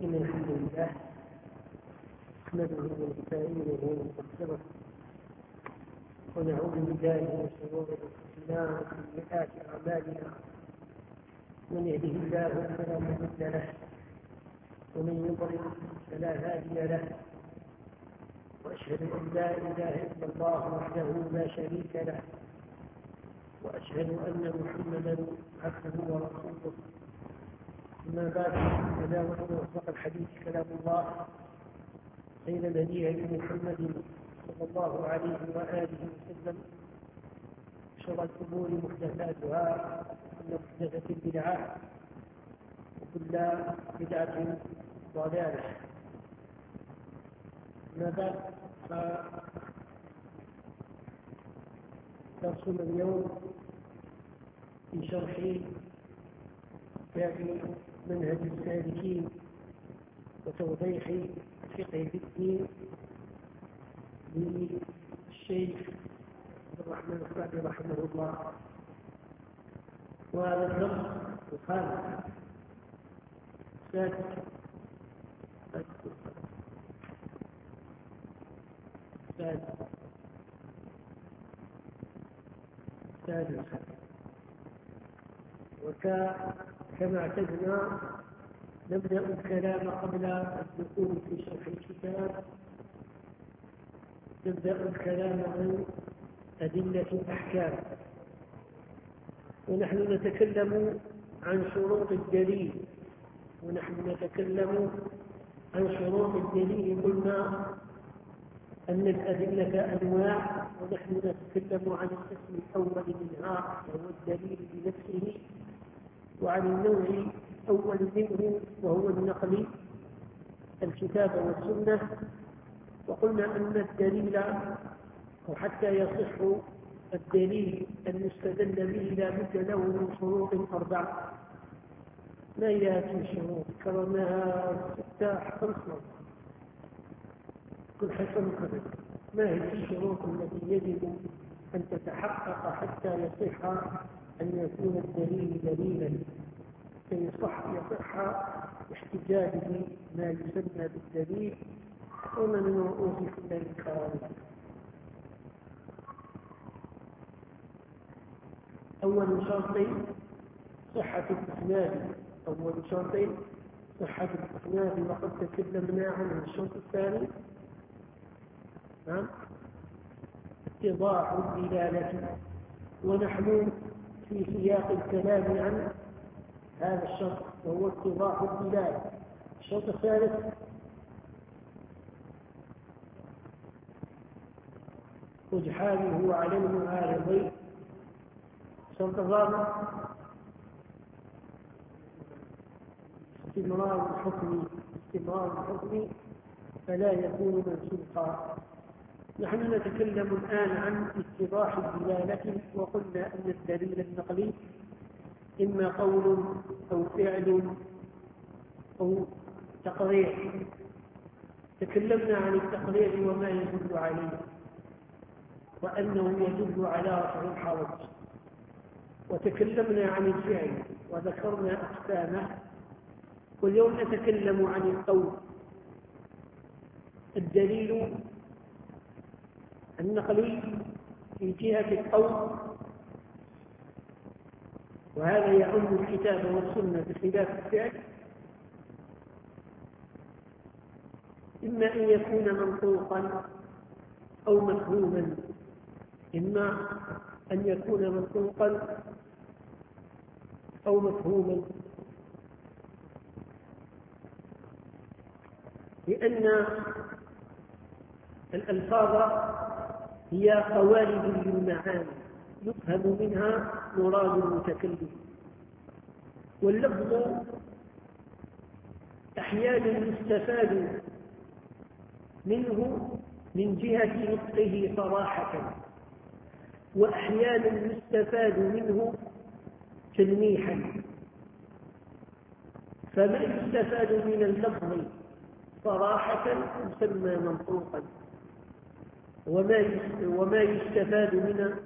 إن الحمد لله نحمده ونستعينه ونستغفره ونعوذ بالله من شرور أنفسنا وسيئات أعمالنا من يهده الله فلا مضل له ومن يضلل فلا هادي له وأشهد أن لا إله إلا الله وحده لا شريك له وأشهد أن محمدا عبده ورسوله. أما بعد فلا أصدق الحديث كلام الله خير الهدي هدي محمد صلى الله عليه وآله وسلم شر الأمور محدثاتها وكل محدثة بدعة وكل بدعة ضلالة. أما بعد درسنا اليوم في شرح كتاب منهج السالكين وتوضيح فقه في الدين للشيخ عبد الرحمن السعدي رحمه الله. وهذا الدرس الخامس السادس وكما اعتدنا نبدأ الكلام قبل الدخول في شرح الكتاب. نبدأ الكلام عن أدلة الأحكام، ونحن نتكلم عن شروط الدليل. قلنا أن الأدلة أنواع، ونحن نتكلم عن القسم الأول منها وهو الدليل بنفسه، وعن النوع الأول منه وهو النقل الكتاب والسنة. وقلنا أن الدليل وحتى يصح الدليل المستدل به لا بد له من شروط أربعة. ما هي هذه الشروط؟ كررناها 16 مرات كل حسن قبل. ما هي الشروط التي يجب أن تتحقق حتى يصح أن يكون الدليل دليلا يصح احتجاج ما يسمى بالدليل ومن رؤوس كل الكرام. أول شرط صحة الإسناد، وقد تكلمنا عن الشرط الثاني اتضاح الدلالة، ونحن في سياق الكلام عن هذا الشرط وهو اتضاح الدلالة. الشرط الثالث رجحانه على المعارضين. الشرط الرابع استمرار الحكم فلا يكون منسوخا. نحن نتكلم الآن عن اتضاح الدلالة، وقلنا أن الدليل النقلي إما قول أو فعل أو تقرير. تكلمنا عن التقرير وما يدل عليه، وأنه يدل على رفع الحرج. وتكلمنا عن الفعل وذكرنا أقسامه. واليوم نتكلم عن القول. الدليل النقلي في جهة القول، وهذا يعم الكتاب والسنة بخلاف الفعل، إما أن يكون منطوقا أو مفهوما. لأن الألفاظ هي قوالب للمعاني يفهم منها مراد المتكلم، واللفظ أحيانا يستفاد منه من جهة نطقه صراحة، وأحيانا يستفاد منه تلميحا. فما يستفاد من اللفظ صراحة يسمى منطوقا، وما يستفاد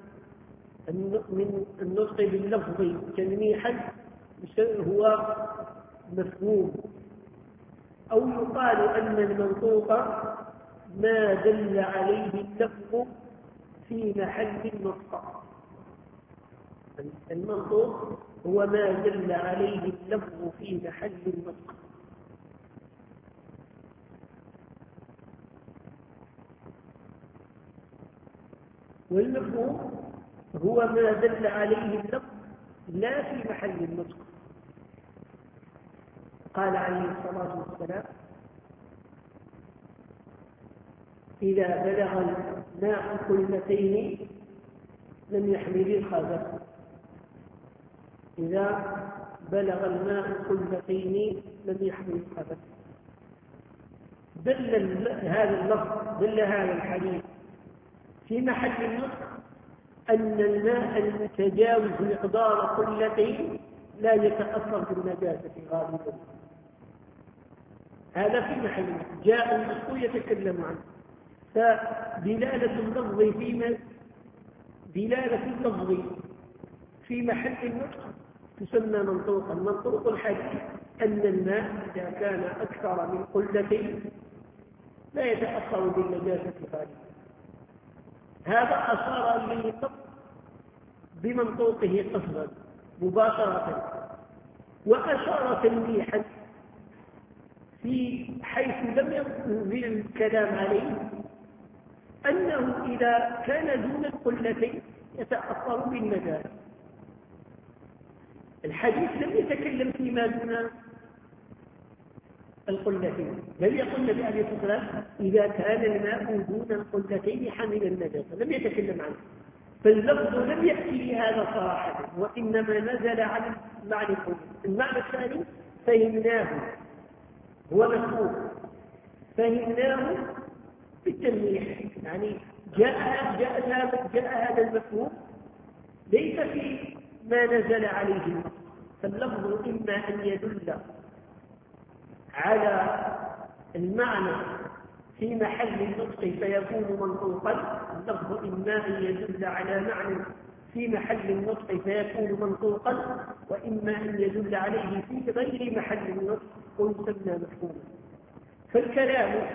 من النطق باللفظ تلميحا هو مفهوم يقال أن المنطوق ما دل عليه اللفظ في محل النطق. المنطوق هو ما دل عليه اللفظ في محل النطق. والمفهوم هو ما دل عليه اللفظ لا في محل النطق. قال عليه الصلاة والسلام: إذا بلغ الماء قلتين لم يحمل الخبث. إذا بلغ الماء قلتين لم يحمل الخبث. دل هذا اللفظ، دل هذا الحديث في محل النطق أن الماء المتجاوز مقدار قلتين لا يتأثر بالنجاسة غالبا. هذا في محل النطق، جاء النطق يتكلم عنه. فدلالة اللفظ في محل النطق تسمى منطوقا. منطوق الحديث أن الماء إذا كان أكثر من قلتين لا يتأثر بالنجاسة غالبا. هذا أشار إليه بمنطوقه قصدا مباشرة، وأشار تلميحا في حيث لم ينزل الكلام عليه أنه إذا كان دون القلتين يتأثر بالنجاسة. الحديث لم يتكلم فيما دون القلتين، بل يقول النبي عليه الصلاة والسلام: إذا كان الماء دون القلتين حمل النجاسة. لم يتكلم عنه، فاللفظ لم يأتي بهذا صراحة، وإنما نزل على المعنى الأول. المعنى الثاني فهمناه، هو مفهوم، فهمناه بالتلميح، يعني جاء هذا المفهوم ليس في ما نزل عليه اللفظ. فاللفظ إما أن يدل على المعنى في محل النطق فيكون منطوقا. اللفظ إما أن يدل على معنى في محل النطق فيكون منطوقا، وإما أن يدل عليه في غير محل النطق ويسمى مفهوما. فالكلام،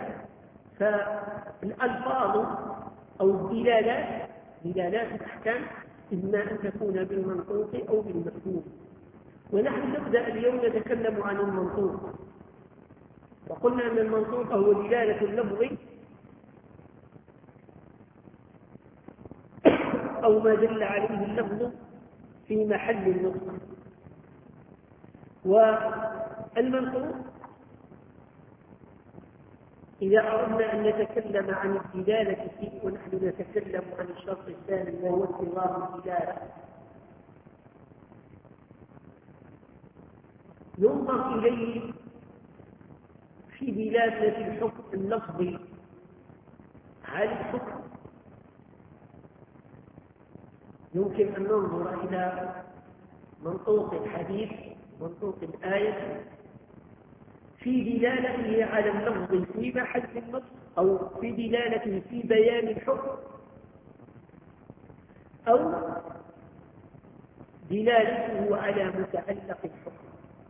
فالألفاظ أو الدلالات، دلالات الأحكام، إما أن تكون بالمنطوق أو بالمفهوم. ونحن نبدأ اليوم نتكلم عن المنطوق، وقلنا أن المنطوق هو دلالة اللفظ أو ما دل عليه اللفظ في محل النطق. والمنطوق إذا أردنا أن نتكلم عن الدلالة فيه، ونحن نتكلم عن الشرط الثاني وهو استمرار الدلالة، ينظر إليه في دلالة الحكم اللفظي على الحكم. يمكن أن ننظر إلى منطوق الحديث، منطوق الآية، في دلالته على اللفظ في محل النطق، أو في دلالته في بيان الحكم، أو دلالته على متعلق الحكم.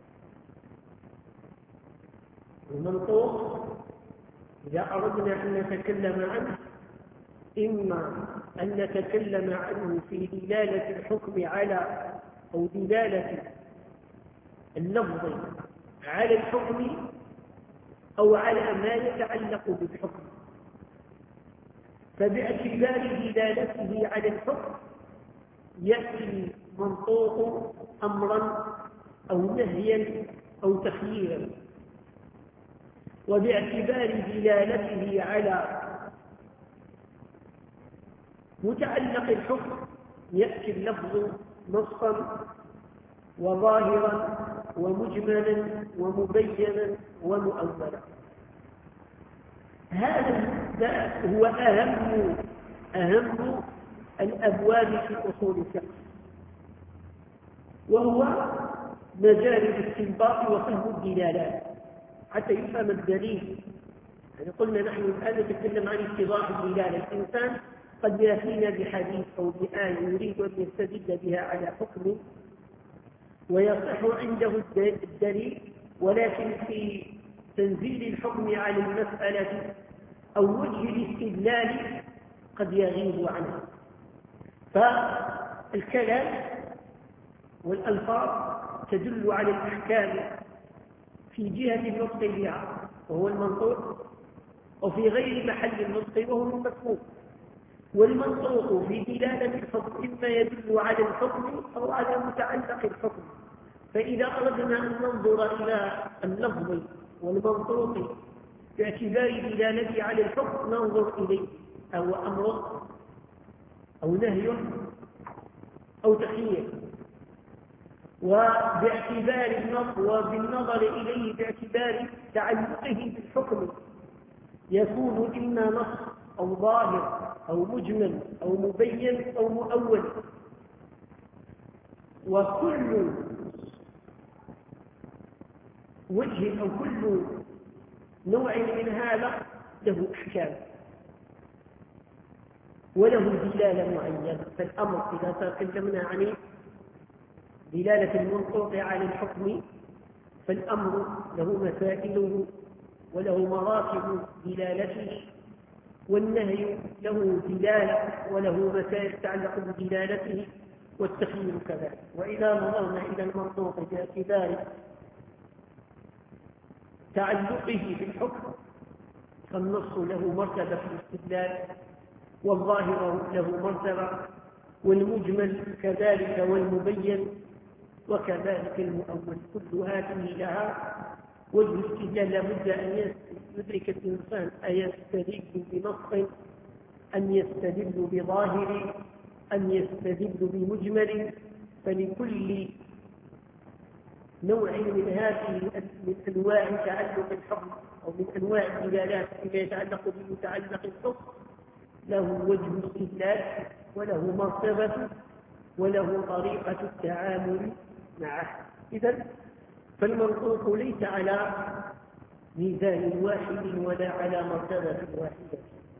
المنطوق إذا أردنا أن نتكلم عنه إما أن نتكلم عنه في دلالة الحكم على، أو دلالة اللفظ على الحكم، أو على ما يتعلق بالحكم. فباعتبار دلالته على الحكم يأتي منطوق أمرا أو نهيا أو تخييرا، وباعتبار دلالته على متعلق الحكم يأتي اللفظ نصا وظاهرا ومجملا ومبينا ومؤولا. هذا هو أهم الأبواب في أصول الفقه، وهو مجال الاستنباط وفهم الدلالات حتى يفهم الدليل. يعني قلنا نحن الآن نتكلم عن اتضاح الدلالة. الإنسان قد يأتينا بحديث أو بآية يريد أن يستدل بها على حكم ويصح عنده الدليل، ولكن في تنزيل الحكم على المسألة أو وجه الاستدلال قد يغيب عنه. فالكلام والألفاظ تدل على الأحكام في جهة النطق بها وهو المنطوق، وفي غير محل النطق وهو المفهوم. والمنطوق في دلالة الحكم إما يدل على الحكم أو على متعلق الحكم. فإذا أردنا أن ننظر إلى اللفظ والمنطوق باعتبار دلالته على الحكم ننظر إليه أو أمر أو نهي أو تخيير، وبالنظر إليه باعتبار تعلقه بالحكم يكون إما نص أو ظاهر أو مجمل أو مبين أو مؤول. وكل وجه أو كل نوع من هذا له أحكام وله دلالة معينة. فالأمر إذا تكلمنا عن دلالة المنطوق على الحكم فالأمر له مسائله وله مراتب دلالته، والنهي له دلالة وله مسائل تتعلق بدلالته، والتخيير كذلك. وإذا نظرنا إلى المنطوق باعتبار تعلقه بالحكم فالنص له مرتبة في الاستدلال، والظاهر له مرتبة، والمجمل كذلك، والمبين وكذلك المؤول. كل هذه لها وجه استدلال لابد أن يدرك الإنسان أيستدل بنص أن يستدل بظاهر أن يستدل بمجمل. فلكل نوع من هذه من أنواع تعلق الحكم أو من أنواع الدلالات فيما يتعلق بمتعلق الحكم له وجه استدلال وله مرتبة وله طريقة التعامل معه. إذن فالمنطوق ليس على ميزان واحد ولا على مرتبة واحدة.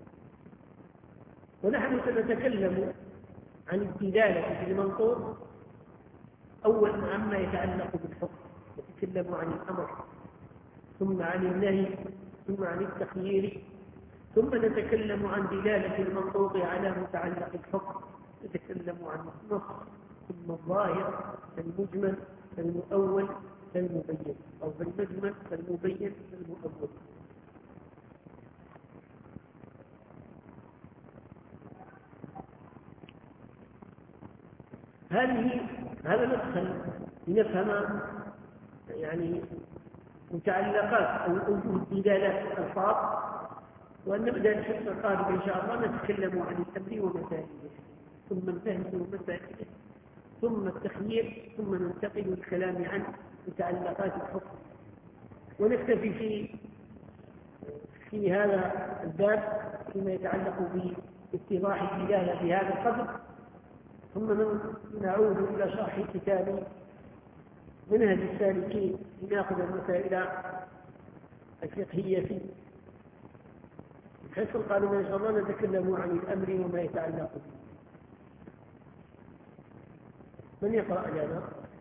ونحن سنتكلم عن الدلالة في المنطوق أولا عما يتعلق بالحكم، نتكلم عن الأمر ثم عن النهي ثم عن التخيير، ثم نتكلم عن دلالة المنطوق على متعلق الحكم، نتكلم عن النص ثم الظاهر فالمجمل فالمؤول فالمبين، أو فالمجمل فالمبين فالمؤول. هذا مدخل لنفهم يعني متعلقات أو وجوه الدلالات الألفاظ، وأن نبدأ الحصة القادمة إن شاء الله نتكلم عن الأمر ومسائله، ثم الفهم ومسائله، ثم التخيير، ثم ننتقل للكلام عن متعلقات الحكم. ونكتفي في هذا الباب فيما يتعلق باتضاح الدلالة في هذا القدر، ثم نعود إلى شرح كتاب منهج السالكين لنأخذ المسائل الفقهية فيه. الحصة القادمة إن شاء الله نتكلم عن الأمر وما يتعلق به. من يقرأ لنا؟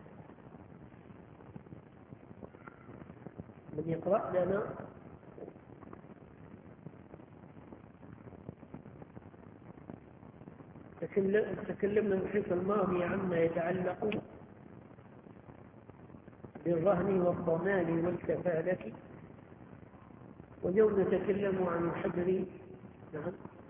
من يقرأ لنا؟ تكلمنا الحصة الماضية عما يتعلق بالرهن والضمان والكفالة، واليوم نتكلم عن الحجر. نعم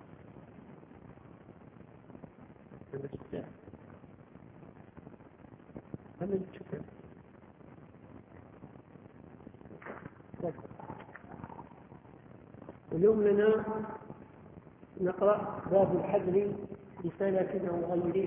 واليوم لنا نقرأ باب الحجر بسلف أو غيره.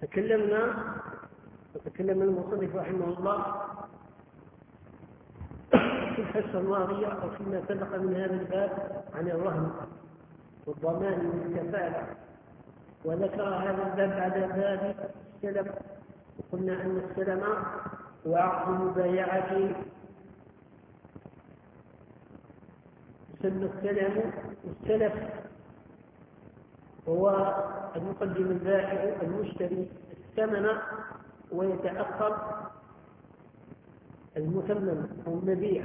تكلم المصنف رحمه الله في الحصة الماضية أو فيما سبق من هذا الباب عن الرهن والضمان والكفالة، وذكر هذا الباب بعد ذلك السلم، وقلنا أن السلم هو عقد مبايعة يسمى السلم والسلف، هو أن يقدم البائع المشتري الثمن ويتأخر المثمن أو المبيع.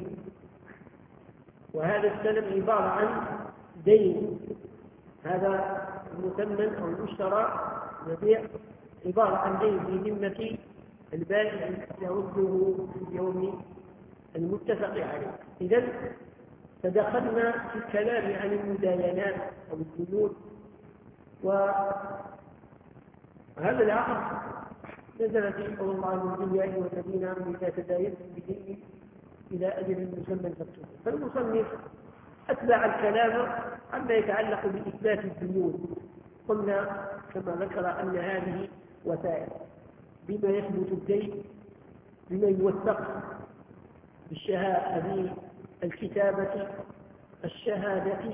وهذا السلم عبارة عن دين، هذا المثمن أو المشترى المبيع عبارة عن دين في ذمة البائع يرده في اليوم المتفق عليه. إذن تدخلنا في الكلام عن المداينات أو الديون، وهذا العقد نزل في قول الله عز يا أيها الذين آمنوا إذا تداينتم بدين إلى أجل مسمى فاكتبوه. فالمصنف أتبع الكلام عما يتعلق بإثبات الديون. قلنا كما ذكر أن هذه وسائل بما يثبت الدين، بما يوثق بالشهادة، بالكتابة، الشهادة،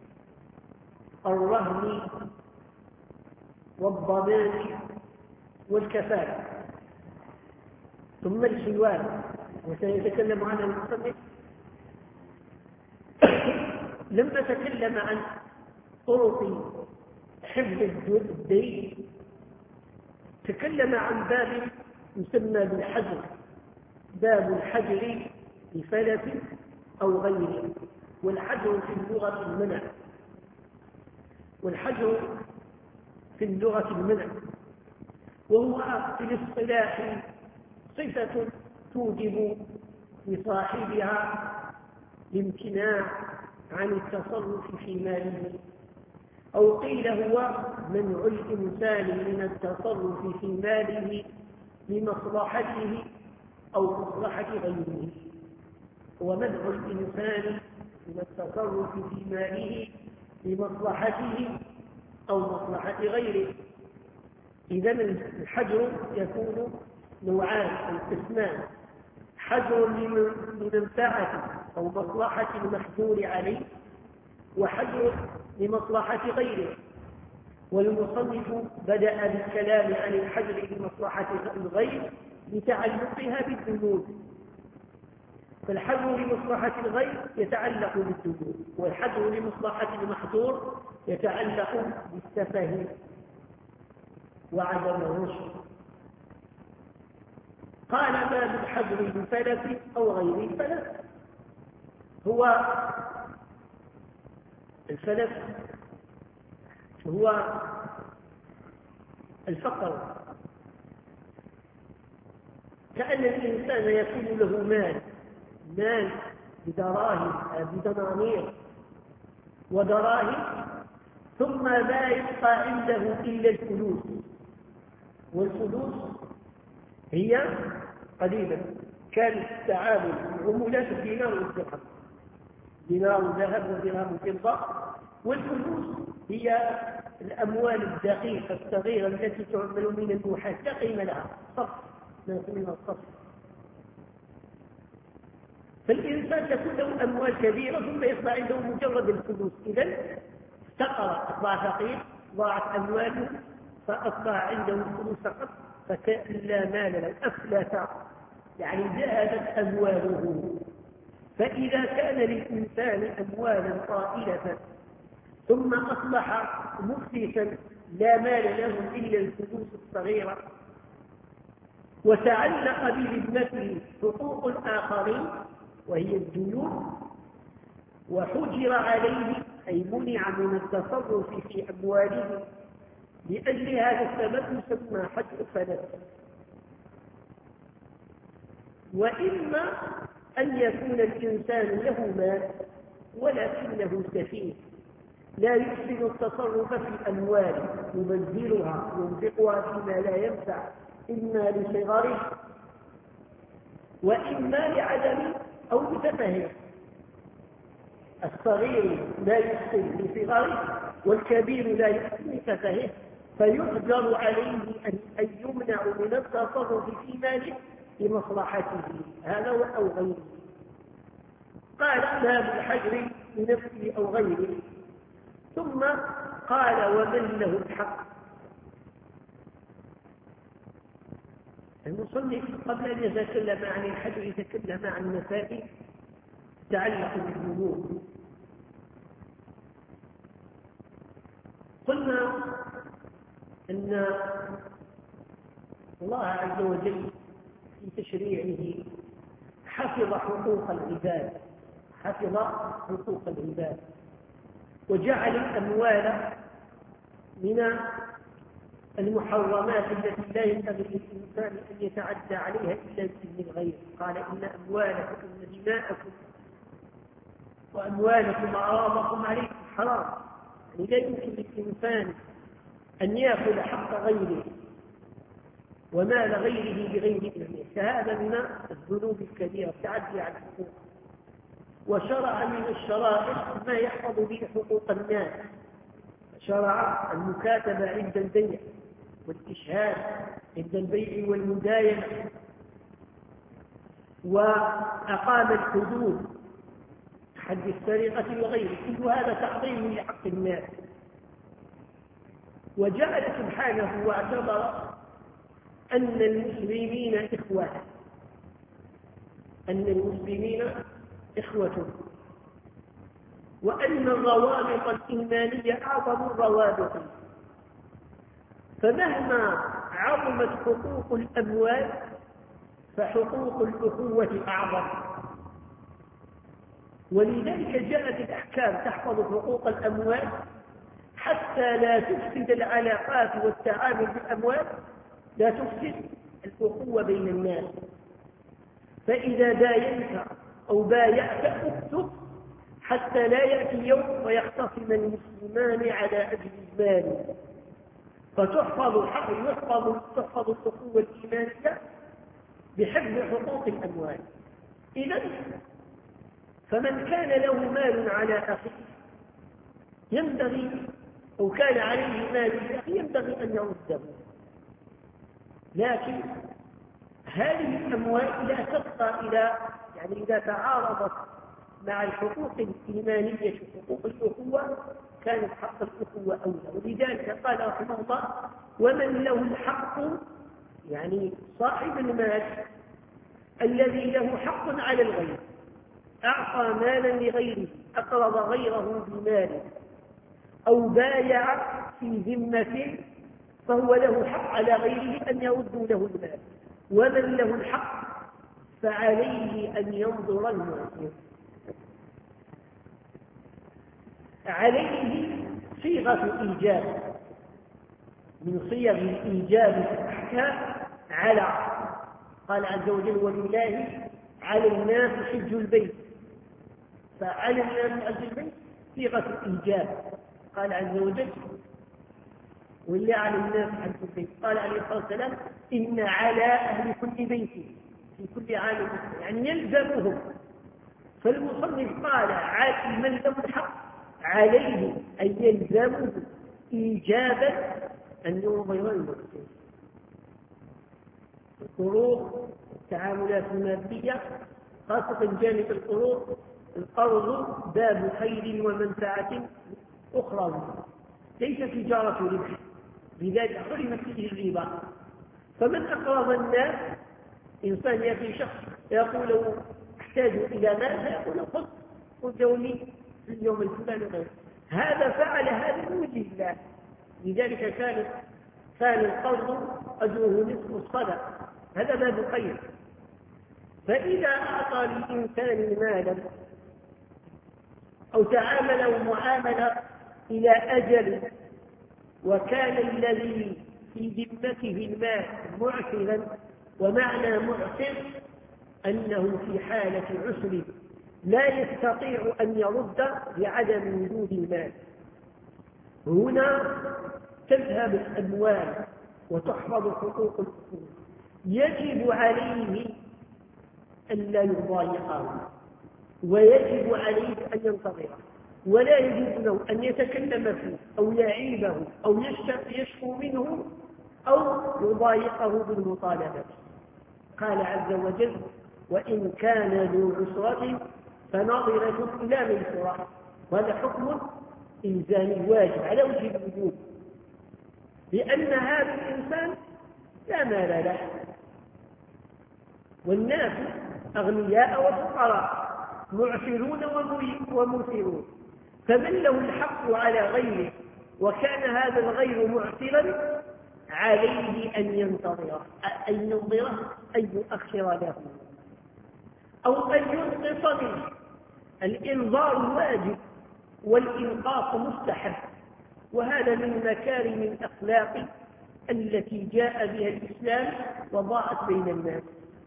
الرهن والضمان والكفالة، ثم الحوال، وسيتكلم عنها المصنف. لما تكلم عن طرق حفظ الدين تكلم عن باب يسمى بالحجر، باب الحجر لفلس أو غيره. والحجر في اللغة المنع، والحجر في اللغة المنع، وهو في الاصطلاح صفة توجب لصاحبها الامتناع عن التصرف في ماله، أو قيل هو منع الإنسان من التصرف في ماله لمصلحته أو مصلحة غيره. هو منع الإنسان من التصرف في ماله لمصلحته أو مصلحة غيره. إذن الحجر يكون نوعان أو قسمان: حجر لمنفعة أو مصلحة المحجور عليه، وحجر لمصلحة غيره. والمصنف بدأ بالكلام عن الحجر لمصلحة الغير لتعلقها بالديون. فالحجر لمصلحة الغير يتعلق بالديون، والحجر لمصلحة المحجور يتعلق بالسفه وعدم الرشد. قال باب الحجر لفلس أو غير الفلس. هو الفلس هو الفقر، كأن الإنسان يكون له مال بدراهم بدنانير ودراهم، ثم لا يبقى عنده إلا الفلوس، والفلوس هي قليلا. كان التعامل العملات الدينار والدرهم، دينار ذهب ودرهم فضة، والفلوس هي الأموال الدقيقة الصغيرة التي تعمل من النحاس لا قيمة لها، صف من الصف. فالإنسان تكون له أموال كبيرة ثم يصبح عنده مجرد الفلوس، إذن افتقر، أصبح فقير، ضاعت أمواله فأصبح عنده الفلوس فقط، فكأن لا مال له، أفلس، يعني ذهبت أمواله. فإذا كان للإنسان أموالا طائلة ثم أصبح مفلسا لا مال له إلا الفلوس الصغيرة، وتعلق بذمته حقوق الآخرين وهي الديون، وحجر عليه أي منع من التصرف في أمواله لأجل هذا السبب يسمى حجر فلس. وإما أن يكون الإنسان له مال ولكنه سفيه لا يحسن التصرف في الأموال، يبذلها ينفقها فيما لا ينفع، إما لصغره وإما لعدم أو لسفهه. الصغير لا يحسن لصغره والكبير لا يحسن لسفهه، فيحجر عليه أن يمنع من التصرف في ماله لمصلحته، هذا أو غيره. قال باب الحجر لنفسه أو غيره. ثم قال ومن له الحق. المصنف قبل أن يتكلم عن الحجر يتكلم عن مسائل تتعلق بالذنوب. قلنا أن الله عز وجل في تشريعه حفظ حقوق العباد، حفظ حقوق العباد، وجعل الأموال من المحرمات التي لا ينبغي للإنسان أن يتعدى عليها إلا بإذن الغير. قال إن أموالكم ودماءكم وأموالكم وأعراضكم عليكم حرام، يعني لا يمكن للإنسان أن يأخذ حق غيره ومال غيره بغير إذنه، فهذا من الذنوب الكبيرة التعدي على الحقوق. وشرع من الشرائع ما يحفظ به حقوق الناس، شرع المكاتبة عند البيع والإشهاد عند البيع والمداينة، وأقام الحدود حد السرقة وغيره، كل هذا تعظيم لحق الناس. وجعل سبحانه واعتبر أن المسلمين إخوة، أن المسلمين إخوة، وأن الروابط الإيمانية أعظم الروابط، فمهما عظمت حقوق الأموال فحقوق الأخوة أعظم. ولذلك جاءت الأحكام تحفظ حقوق الأموال حتى لا تفسد العلاقات والتعامل بالأموال، لا تفسد الأخوة بين الناس. فإذا داينت أو بايعت اكتب حتى لا يأتي يوم ويختصم المسلمان على أجل المال، فتحفظ الأخوة الإيمانية بحفظ حقوق الأموال. إذن فمن كان له مال على أخيه ينبغي، أو كان عليه مال لأخيه ينبغي أن يرده، لكن هذه الأموال لا تبقى يعني إذا تعارضت مع الحقوق الإيمانية حقوق الأخوة كانت حق الأخوة أولى. ولذلك قال رحمه الله ومن له الحق، يعني صاحب المال الذي له حق على الغير، أعطى مالا لغيره، أقرض غيره بماله، أو بايع في ذمة، فهو له حق على غيره أن يردوا له المال. ومن له الحق فعليه أن ينظر المعسر. عليه صيغة إيجاب من صيغ الإيجاب في الأحكام على، قال عز وجل ولله على الناس حج البيت، فعلى الناس حج البيت صيغة الإيجاب. قال عز وجل ولله على الناس حج البيت، قال عليه الصلاة والسلام إن على أهل كل بيت في كل عام يعني يلزمهم. فالمصنف قال من له الحق عليه أن يلزمه إيجابا أن ينظر المعسر. القروض التعاملات المادية خاصة جانب القروض، القرض باب خير ومنفعة أخرى، ليس تجارة ربح، لذلك حرمت فيه الربا. فمن أقرض الناس، إنسان يأتي شخص يقول له أحتاج إلى مال، فيقول خذ لي في اليوم الفلاني غيره، هذا فعل هذا من وجه الله، لذلك كان القرض أجره نصف الصدقة، هذا باب خير. فإذا أعطى للإنسان مالا أو تعامل معاملة إلى أجل وكان الذي في ذمته المال معسرا، ومعنى معسر أنه في حالة عسر لا يستطيع أن يرد لعدم وجود المال، هنا تذهب الأموال وتحفظ حقوق الأخوة. يجب عليه أن لا يضايقه، ويجب عليه أن ينتظره. ولا يجوز له أن يتكلم فيه أو يعيبه أو يشكو منه أو يضايقه بالمطالبة. قال عز وجل: وإن كان ذو عسرة فنظرة إلى ميسرة. وهذا حكم إلزامي واجب على وجه الوجوب، لأن هذا الإنسان لا مال له، والناس أغنياء وفقراء، معسرون وموسرون، فمن له الحق على غيره وكان هذا الغير معسرا عليه أن ينتظره، أن ينظره، أن يؤخر له أو أن ينقص منه. الإنظار واجب والإنقاص مستحب، وهذا من مكارم الأخلاق التي جاء بها الإسلام وضاءت بين الناس.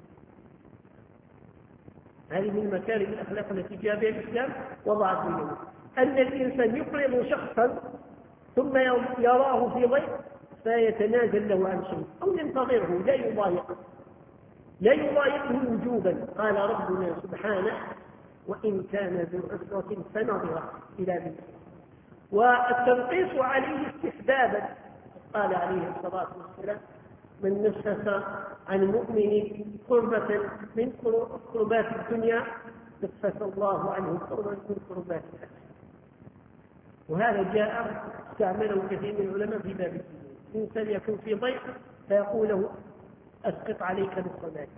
هذه من مكارم الأخلاق التي جاء بها الإسلام وضاءت بين الناس، أن الإنسان يقرض شخصا ثم يراه في ضيق فيتنازل له عن شيء أو ينتظره، لا يضايقه وجوبا. قال ربنا سبحانه: وإن كان ذو عسرة فنظرة إلى ميسرة. والتنقيص عليه استحبابا، قال عليه الصلاة والسلام: من نفس عن مؤمن قربة من قربات الدنيا نفس الله عنه قربة من قربات الآخرة. وهذا جاء استعمله كثير من العلماء في باب الدين. الإنسان يكون في ضيق فيقول له: أسقط عليك نصف مالي.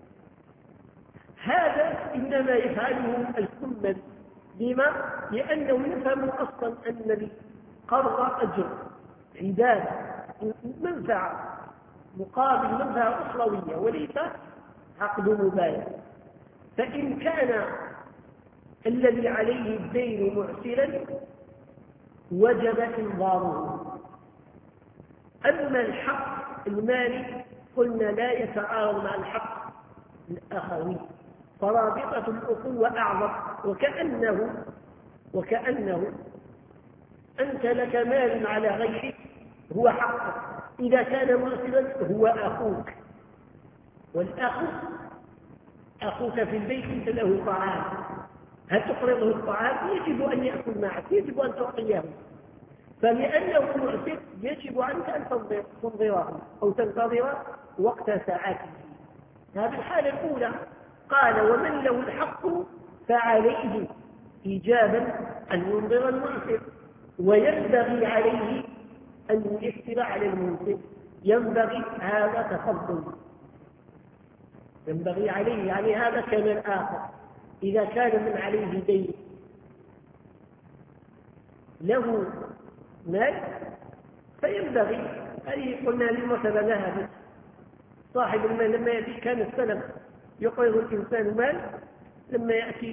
هذا إنما يفعله الكمل. لما؟ لأنه يفهم أصلا أن القرض أجر، عبادة، منفعة، مقابل منفعة أخروية وليس عقد مبايع. فإن كان الذي عليه الدين معسرا وجب إنظاره. أما الحق المالي قلنا لا يتعارض مع الحق الآخرين، فرابطة الأخوة أعظم. وكأنه أنت لك مال على غيرك هو حقك، إذا كان معسرا هو أخوك، والأخ أخوك في البيت أنت له طعام، هل تقرضه الطعام؟ يجب أن يأكل معك، يجب أن تعطيه. فلأنه معسر يجب عنك أن تنظره أو تنتظر وقت ساعاته. هذه الحالة الأولى. قال: ومن له الحق فعليه إيجابا أن ينظر المعسر، وينبغي عليه أن ييسر على المنسر. ينبغي هذا تفضل، ينبغي عليه يعني هذا كمن آخر. إذا كان من عليه دين له مال فينبغي أن قلنا للمثل ذهبت صاحب المال لما يأتي، كان السلف يقرض الإنسان مال، لما يأتي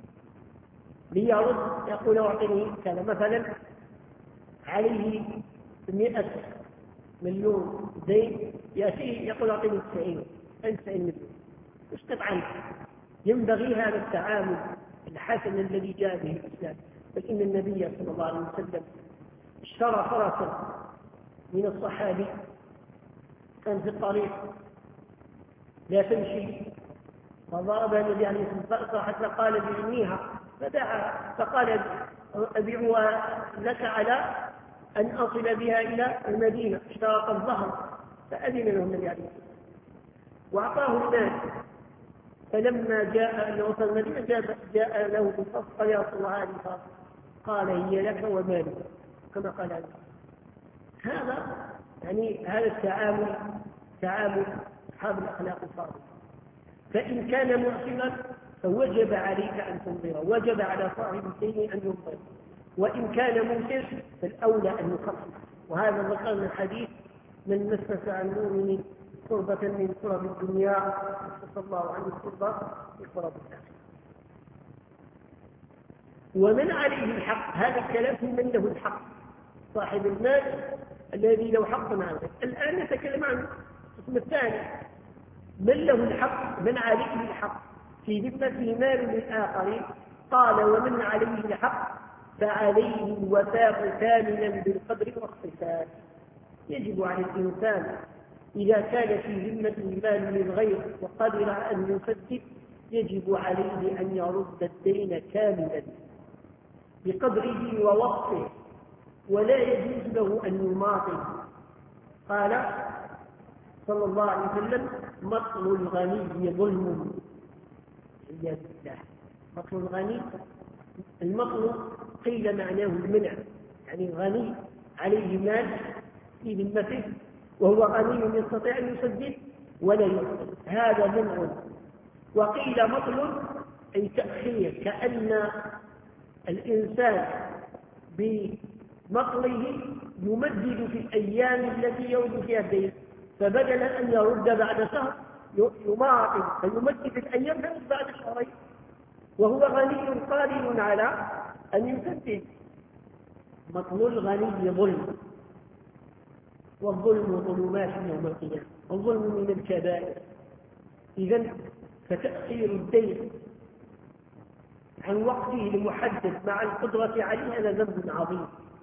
ليرد يقول: أعطني كان مثلا عليه 100 مليون دين، يأتيه يقول: أعطني 90 مليون، اسقط عنك. ينبغي هذا التعامل الحسن الذي جاء به الإسلام. بل إن النبي صلى الله عليه وسلم اشترى فرسا من الصحابي، كان في الطريق لا تمشي، فضرب النبي عليه الصلاة والسلام حتى قال: بعنيها، فدعا فقال: أبيعها لك على أن أصل بها إلى المدينة. اشترط الظهر فأذن له النبي عليه الصلاة والسلام وأعطاه المال. فلما جاء أن وصل المدينة جاء له بالفصل: قال: يا رسول الله هذه فرس. قال: هي لك ومالك، كما قال عليه. هذا يعني هذا التعامل تعامل أصحاب الأخلاق الفاضلة. فإن كان معسرا فوجب عليك أن تنظره، وجب على صاحب الدين أن ينظر. وإن كان موسر فالأولى أن يخفف. وهذا ذكرنا الحديث: من نفس عن مؤمن قربة من قرب الدنيا نفس الله عنه قربة من قرب الآخرة. ومن عليه الحق، هذا الكلام في من له الحق، صاحب المال الذي له حق عنه. الآن نتكلم عن القسم الثاني: من له الحق، من عليه الحق في ذمته مال للآخرين. قال: ومن عليه الحق فعليه الوفاء كاملا بالقدر واختصاص. يجب على الإنسان إذا كان في ذمته مال للغير وقدر أن يسدد، يجب عليه أن يرد الدين كاملا بقدره ووصفه ولا يجوز له أن يماطل. قال صلى الله عليه وسلم: مطل الغني ظلم. عياذ بالله. مطل الغني، المطل قيل معناه المنع، يعني الغني عليه مال في ذمته وهو غني يستطيع أن يسدد ولا يحسن، هذا منع. وقيل مطل أي تأخير، كأن الإنسان بمطله يمدد في الأيام التي يرد فيها الدين، فبدل أن يرد بعد شهر يماطل فيمدد الأيام بعد شهرين، وهو غني قادر على أن يسدد. مطل الغني ظلم، والظلم ظلمات يوم القيامة، والظلم من الكبائر. إذن فتأخير الدين عن وقته المحدد مع القدرة عليه هذا ذنب عظيم.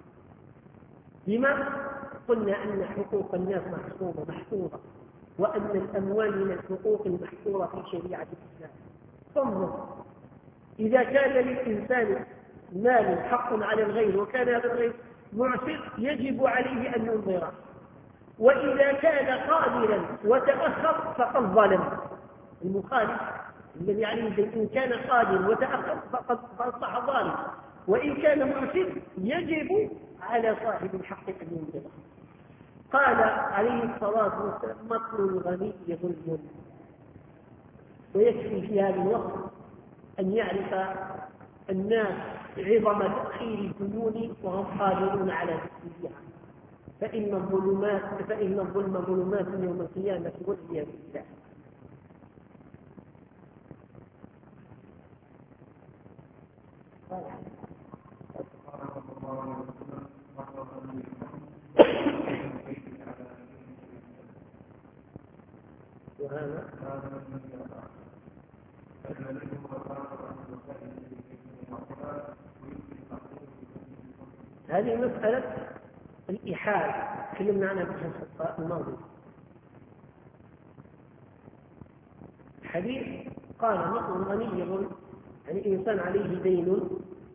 لما؟ قلنا أن حقوق الناس محفوظة، وأن الأموال من الحقوق المحفوظة في شريعة الإسلام. ثم إذا كان للإنسان مال حق على الغير وكان هذا الغير معسر يجب عليه أن ينظره، وإذا كان قادرا وتأخر فقد ظلم. المخالف الذي عليه إن كان قادر وتأخر فقد أصبح ظالم، وإن كان معسر يجب على صاحب الحق أن ينظره. قال عليه الصلاة والسلام: مطل الغني ظلم. ويكفي في هذا الوقت أن يعرف الناس عظم تأخير الديون وهم قادرون على تسديدها، فإن الظلم ظلمات يوم القيامة والعياذ بالله. هذه مسألة الإحالة تكلمنا عنها في الحلقة الماضية. الحديث قال: مطل الغني ظلم، يعني إنسان عليه دين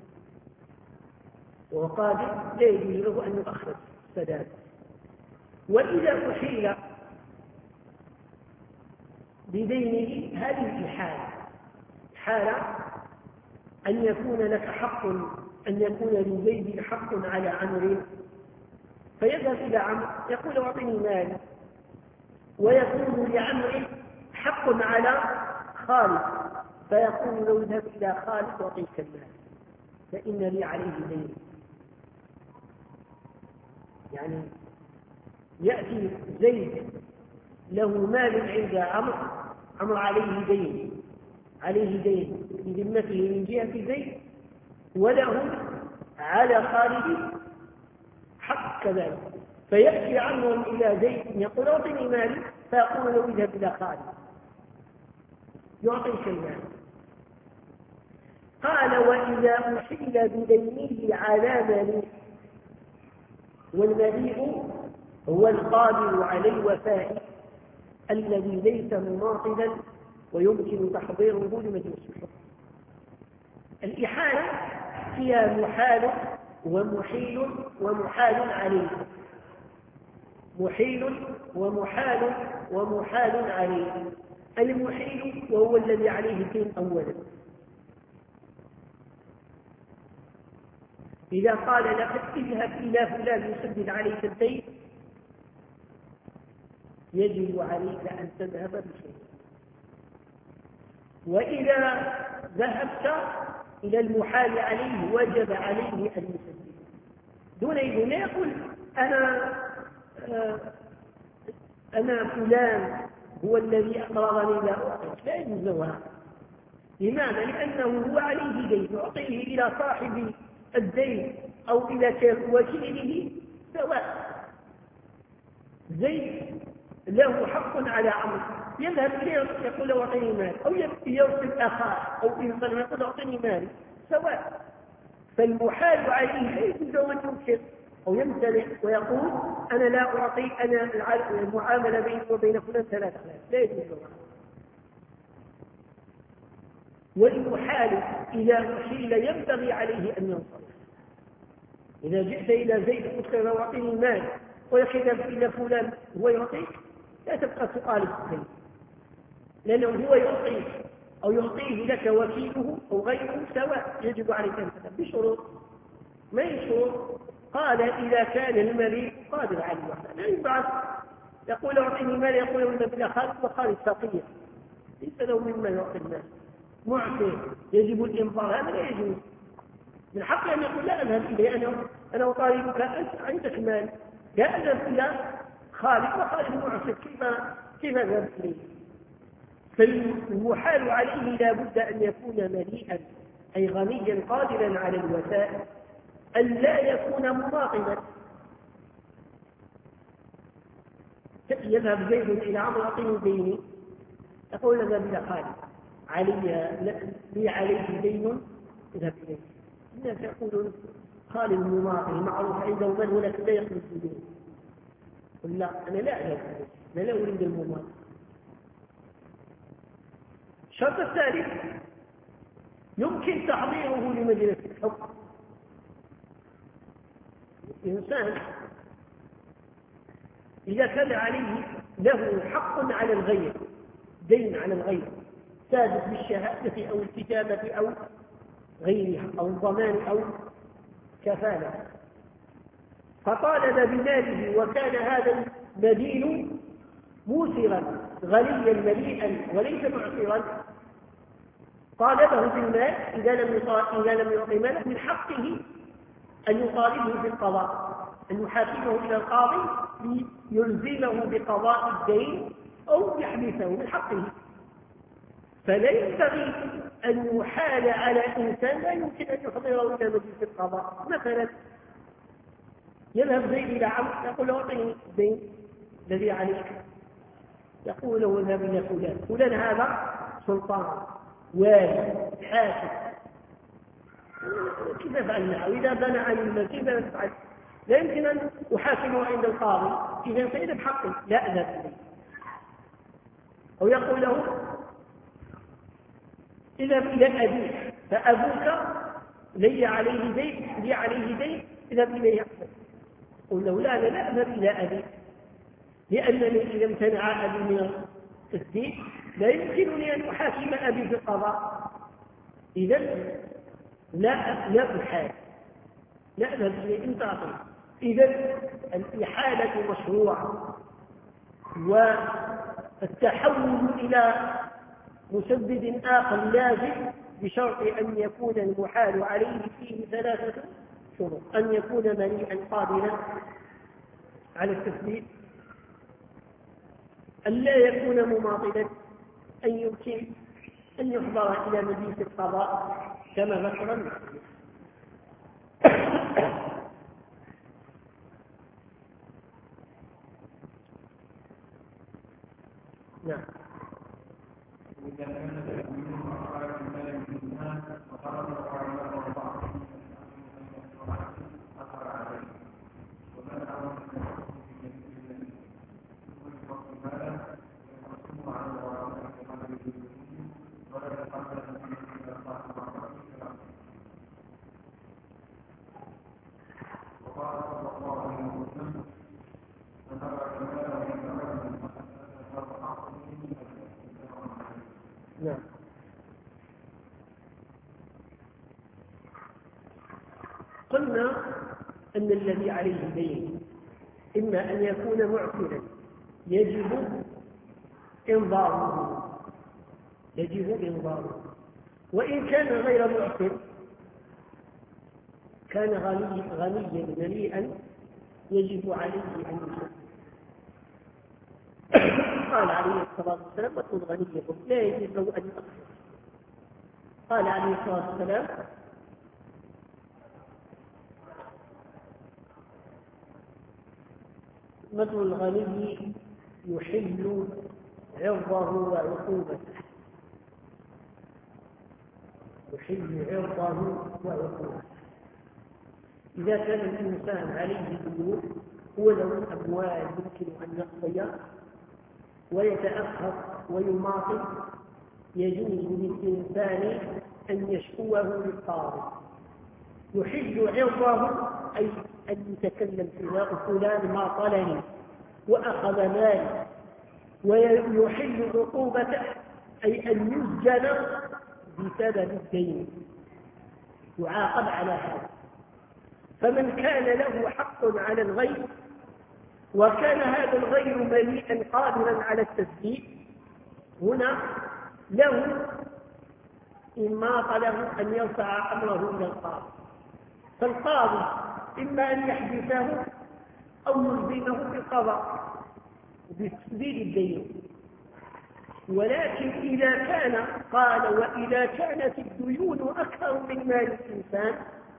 وهو قادر لا يجوز له أن يؤخر السداد. وإذا أحيل بدينه هذه الحالة، حالة أن يكون لك حق، أن يكون لزيد حق على عمرو، فيذهب إلى عمرو يقول: أعطني مالي، ويكون لعمرو حق على خالد، فيقول: لو اذهب إلى خالد أعطيك المال فإن لي عليه دين. يعني يأتي زيد له مال عند عمرو عليه دين بذمته من جهة زيد، وله على خالد حق كذلك، فيأتي عمرو إلى زيد يقول: أعطني مالي، فيقول: لو اذهب إلى خالد يعطيك المال. قال: وإذا أحيل بدينه على مليء، والمليء هو القادر على الوفاء الذي ليس مماطلا ويمكن تحضيره لمجلس الحكم. الإحالة فيها محال ومحيل ومحال عليه، محيل ومحال عليه. المحيل وهو الذي عليه الدين أولا، إذا قال لك: اذهب إلى فلان يسدد عليك الدين، يجب عليك أن تذهب بشيء. وإذا ذهبت إلى المحال عليه وجب عليه أن يسدد دون إذن. لا يقول: أنا فلان هو الذي أقرضني لا أعطيك، لا يجوز هذا. لماذا؟ لأنه هو عليه دين، يعطيه إلى صاحب الدين أو إلى وكيله سواء. زيد له حق على عمرو، يذهب إليه يقول: له أعطني مال، أو يرسل أخاه أو إنسان يقول: أعطني مال، سواء. فالمحال عليه لا يجوز أن ينكر أو يمتنع ويقول: أنا لا أعطي، أنا المعاملة بيني وبين فلان 3 آلاف، لا يجوز. والمحال إذا أحيل ينبغي عليه أن ينصرف. إذا جئت إلى زيد قلت له أعطيني المال ويذهب إلى فلان هو يعطيك، لا تبقى تطالب به، لأنه هو يعطيك أو يعطيه لك وكيله أو غيره سواء، يجب عليك أن تذهب بشروط. ما يشروط؟ قال إذا كان المريض قادر على الوفاء لا يبعث يقول أعطيني المال، يقول المبلغ خالد وخالد فقير ليس له مما يعطي المال، معطي يجب الإنظار، هذا لا يجوز. من حقه أن يقول لا أذهب إليه، أنا أطالبك أنت عندك مال، لا أذهب إلى خالد وخالد معصر، كيف أذهب إليه؟ فالمحال عليه لا بد أن يكون مليئا أي غنيا قادرا على الوفاء، أن لا يكون مماطلا. يذهب زيد إلى عمرو أعطني ديني، يقول اذهب إلى خالد لي عليه دين اذهب إليه. الناس يقولون خالد مماطل معروف عنده من ولك لا يخلص بدين، قل لا أنا لا أذهب إليه، أنا لا أريد المماطل. الشرط الثالث يمكن تحضيره لمجلس الحكم. الإنسان إذا كان عليه له حق على الغير، دين على الغير ثابت بالشهادة أو الكتابة أو غيرها أو الضمان أو كفالة، فطالب بماله وكان هذا المدين موسرا غنيا مليئا وليس معسرا، طالبه بالمال إذا لم يعطي ماله من حقه أن يطالبه بالقضاء، أن يحاكمه إلى القاضي ليلزمه بقضاء الدين أو يحبسه من حقه. فلا ينبغي أن يحال على إنسان لا يمكن أن يحضره إلى مجلس القضاء. مثلا يذهب زيد إلى عمرو يقول له أعطني الدين الذي عليك، يقول له اذهب إلى فلان هذا سلطان والي حاكم، كيف أفعل معه؟ إذا بنى عن المال كيف أفعل؟ لا يمكن أن أحاكمه عند القاضي، إذا فإذا بحقه لا أذهب إليه. أو يقول له اذهب إلى أبيك فأبوك لي عليه دين اذهب إليه أحسن. قل له لا أنا لا أذهب إلى أبي، لأنني إذا امتنع أبي من التسديد لا يمكنني أن أحاكم أبي في القضاء، إذا لا أحال، لا أذهب إليه إن تعطي. إذا الإحالة مشروعة، والتحول إلى مسدد آخر لازم بشرط أن يكون المحال عليه فيه ثلاثة شروط: أن يكون مليئا قادرا على التسديد، أن لا يكون مماطلا، أن يمكن أن يحضر إلى مجلس القضاء كما ذكر المؤلف. نعم. إذا كان تأمين وقال المال من الناس وقال وقال الله أخر عليه ومن أمر من المال يقسم على الوراء ولا يتقبل من وقال صلى الله عليه وسلم نعم. قلنا أن الذي عليه دين إما أن يكون معسرا يجب إنظاره، وإن كان غير معسر كان غنيا مليئا يجب عليه أن يسدد. قال عليه الصلاة والسلام وكن غنيا لا يجب له أن يؤخر. قال عليه الصلاة والسلام مثل الغني يحل عرضه وعقوبته، إذا كان الإنسان عليه ديون هو له أموال يمكن أن يقضي ويتأخر ويماطل يجوز للإنسان أن يشكوه للقاضي، يحل عرضه أي أن يتكلم فيها فلان ما طلني وأخذ مالي، ويحل عقوبته أي أن يسجن بسبب الدين، يعاقب على هذا. فمن كان له حق على الغير وكان هذا الغير مليئا قادرا على التسديد، هنا له إما له أن يرفع أمره إلى القاضي، فالقاضي إما أن يحبسه أو يلزمه بالقضاء بتسديد الدين. ولكن إذا كان قال وإذا كانت الديون أكثر من مال الإنسان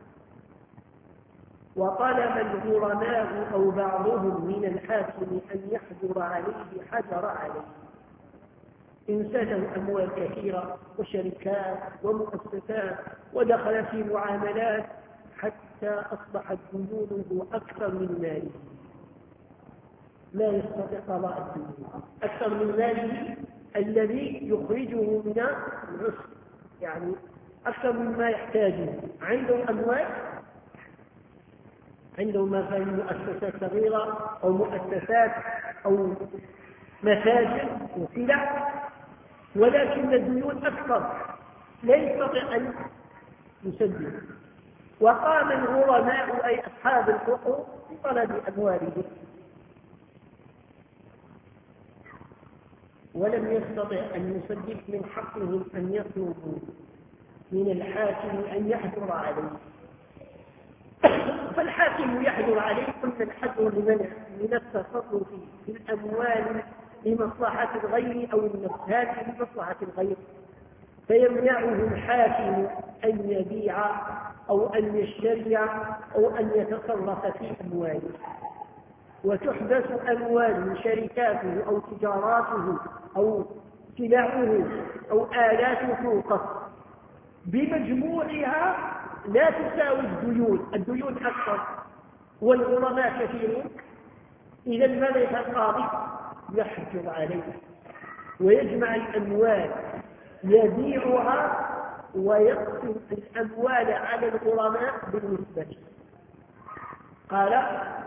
وطلب الغرماء أو بعضهم من الحاكم أن يحجر عليه حجر عليه، إنسان له أموال كثيرة وشركات ومؤسسات ودخل في معاملات حتى أصبحت ديونه أكثر من ماله، لا يستطيع قضاء الديون أكثر من ماله الذي يخرجه من العسر، يعني أكثر مما يحتاجه. عنده أموال، عنده مثلا مؤسسات صغيرة أو مؤسسات أو مساجد وسلع، ولكن الديون أكثر لا يستطيع أن يسدد. وقام الغرماء أي أصحاب الحقوق بطلب أموالهم ولم يستطع أن يسدد، من حقهم أن يطلبوا من الحاكم أن يحجر عليه. فالحاكم يحجر عليه، قلنا الحجر لمنع من التصرف في الأموال لمصلحة الغير أو النفسات لمصلحة الغير، فيمنعه الحاكم أن يبيع أو أن يشتري أو أن يتصرف في أمواله. وتحبس أموال شركاته أو تجاراته أو سلعه أو آلات سوقه بمجموعها لا تساوي الديون أكثر والغرماء كثيرون. إذا ماذا يفعل القاضي؟ يحجر عليه ويجمع الأموال يبيعها ويقسم الأموال على الغرماء بالنسبة. قال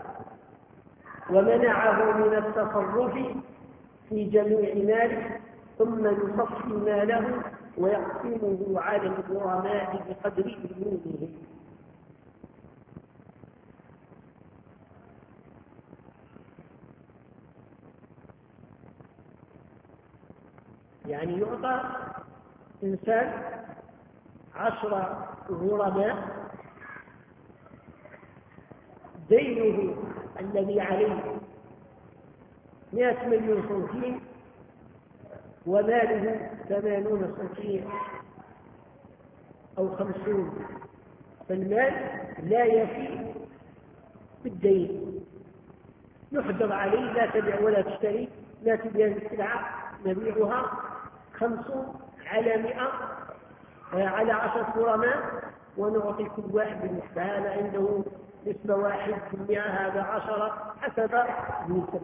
ومنعه من التصرف في جميع ماله ثم يصفي ماله ويقسمه على الغرماء بقدر ديونهم. يعني يعطى إنسان 10 غرماء دينه الذي عليه 100 مليون سنتين وماله 80 سنتين أو 50، فالمال لا يفي بالدين، يحجر عليه لا تبيع ولا تشتري، لا تبيع السلعة نبيعها 50 على 100 على 10 غرماء ونعطي كل واحد بالنسبة، هذا عنده نسبة 1%، هذا 10 حسب النسب.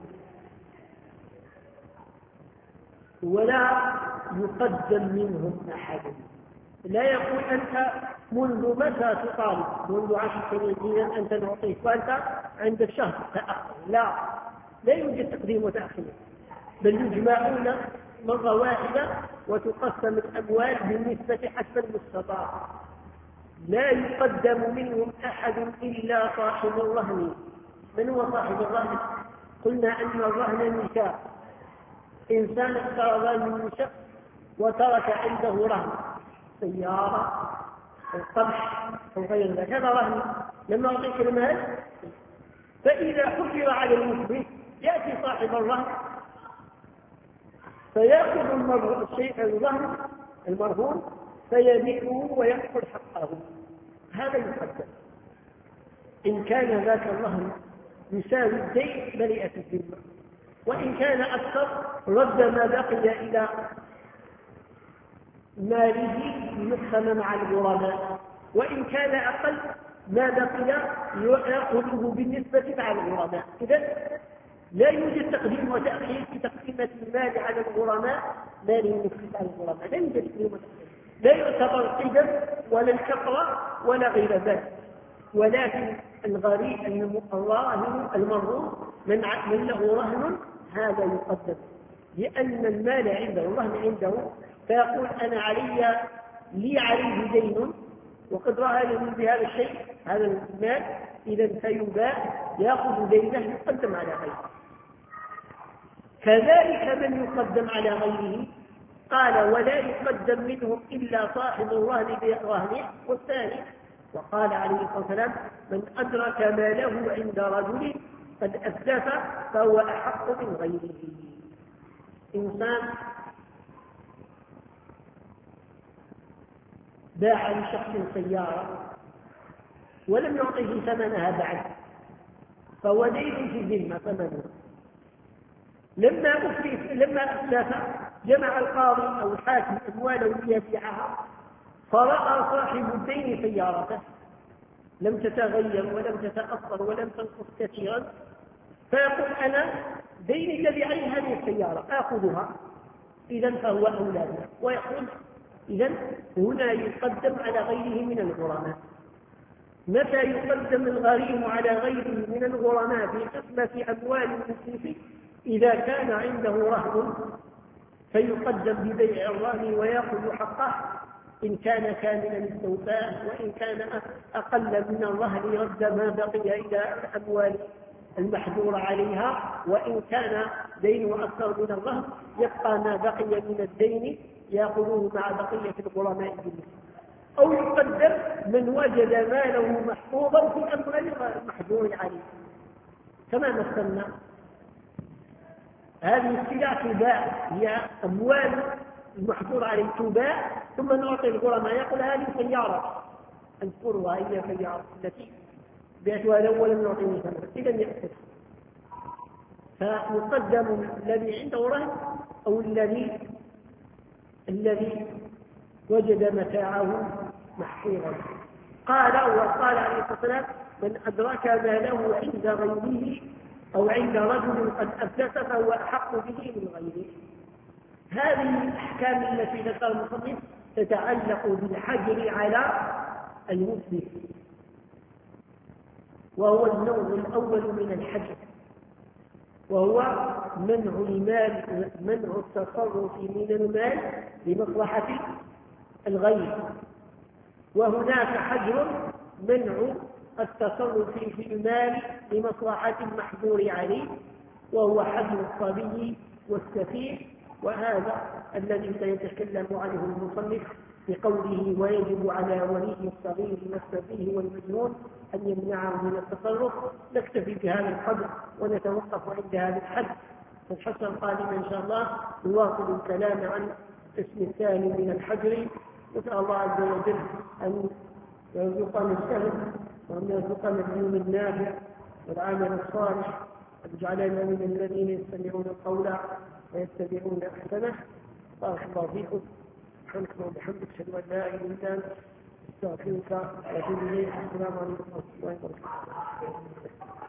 ولا يقدم منهم أحد، لا يقول أنت منذ متى تطالب، منذ 10 سنين أنت نعطيك وأنت عندك شهر تأخر، لا يوجد تقديم وتأخير، بل يجمعون مرة واحدة وتقسم الأموال بالنسبة حسب المستطاع. لا يقدم منهم أحد إلا صاحب الرهن. من هو صاحب الرهن؟ قلنا أن الرهن ميثاق، إنسان اقترض من شخص وترك عنده رهن سيارة أو قمح أو غير ذلك، هذا رهن. لما أعطيك المال فإذا حجر على المثبت يأتي صاحب الرهن فيأخذ الشيء الرهن المرهون فيبيعه ويأخذ حقه، هذا يقدم. إن كان ذاك الرهن يساوي الدين برئت الذمة، وإن كان أكثر رد ما بقي إلى ماله ليقسم مع الغرماء، وإن كان أقل ما بقي يأخذه بالنسبة مع الغرماء. إذن لا يوجد تقديم وتأخير في تقسيمة المال على الغرماء، مال المفلس على الغرماء لا يوجد تقديم وتأخير، لا يعتبر القدم ولا الكثرة ولا غير ذلك. ولكن الغريب الراهن المرهون من له رهن هذا يقدم، لأن المال عنده الرهن عنده، فيقول أنا لي عليه دين وقد رهنني بهذا الشيء هذا المال، إذا فيباع يأخذ دينه يقدم على غيره. كذلك من يقدم على غيره قال ولا يقدم منهم إلا صاحب الرهن برهنه والثاني. وقال عليه الصلاة والسلام من أدرك ماله عند رجل قد أسلف فهو أحق من غيره. إنسان باع لشخص سيارة ولم يعطه ثمنها بعد، فهو دين في ذمة ثمنها. لما أسلف جمع القاضي أو الحاكم أمواله ليبيعها، فرأى صاحب الدين سيارته لم تتغير ولم تتأثر ولم تنقص كثيرا، فيقول أنا ديني الذي عليه هذه السيارة آخذها، إذن فهو أولى بها. ويقول إذن هنا يقدم على غيره من الغرماء. متى يقدم الغريم على غيره من الغرماء في قسمة أموال المسلم؟ إذا كان عنده رهن فيقدم ببيع الرهن ويأخذ حقه إن كان كاملا استوفاء، وإن كان أقل من الرهن رد ما بقي إلى الأموال المحجور عليها، وإن كان دينه أكثر من الرهن يبقى ما بقي من الدين يأخذوه مع بقية الغرماء بالنسبة. أو يقدم من وجد ماله محفوظا في الأموال المحجور عليه كما مثلنا. هذه السلع تباع، هي أموال المحجور عليه تباع ثم نعطي الغرماء، يقول هذه سيارة اذكرها هي سيارة التي بعتها الأول ولم يعطيني ثمنها، إذا يأخذها. فيقدم الذي عنده رهن أو الذي وجد متاعه محفوظا. قال عليه الصلاة والسلام من أدرك ماله عند غيره أو عند رجل قد أفلس فهو أحق به من غيره. هذه الأحكام التي ذكر المصنف تتعلق بالحجر على المسلم، وهو النوع الأول من الحجر، وهو منع التصرف من المال لمصلحة الغير. وهناك حجر منع التصرف في المال لمصلحة المحظور عليه، وهو حجر الصبي والسفيه، وهذا الذي سيتكلم عنه المصنف بقوله ويجب على ولي الصغير والسفيه والمجنون أن يمنعه من التصرف. نكتفي بهذا القدر ونتوقف عند هذا الحد، في الحصة القادمة إن شاء الله نواصل الكلام عن القسم الثاني من الحجر. نسأل الله عز وجل أن يرزقنا السهل وأن يرزقنا العلم النافع والعمل الصالح، وأن يجعلنا من الذين يستمعون القول ويتبعون أحسنه. بارك الله فيكم، سبحانك وبحمدك أشهد أن لا إله إلا أنت أستغفرك وأتوب إليك. السلام عليكم ورحمة الله وبركاته.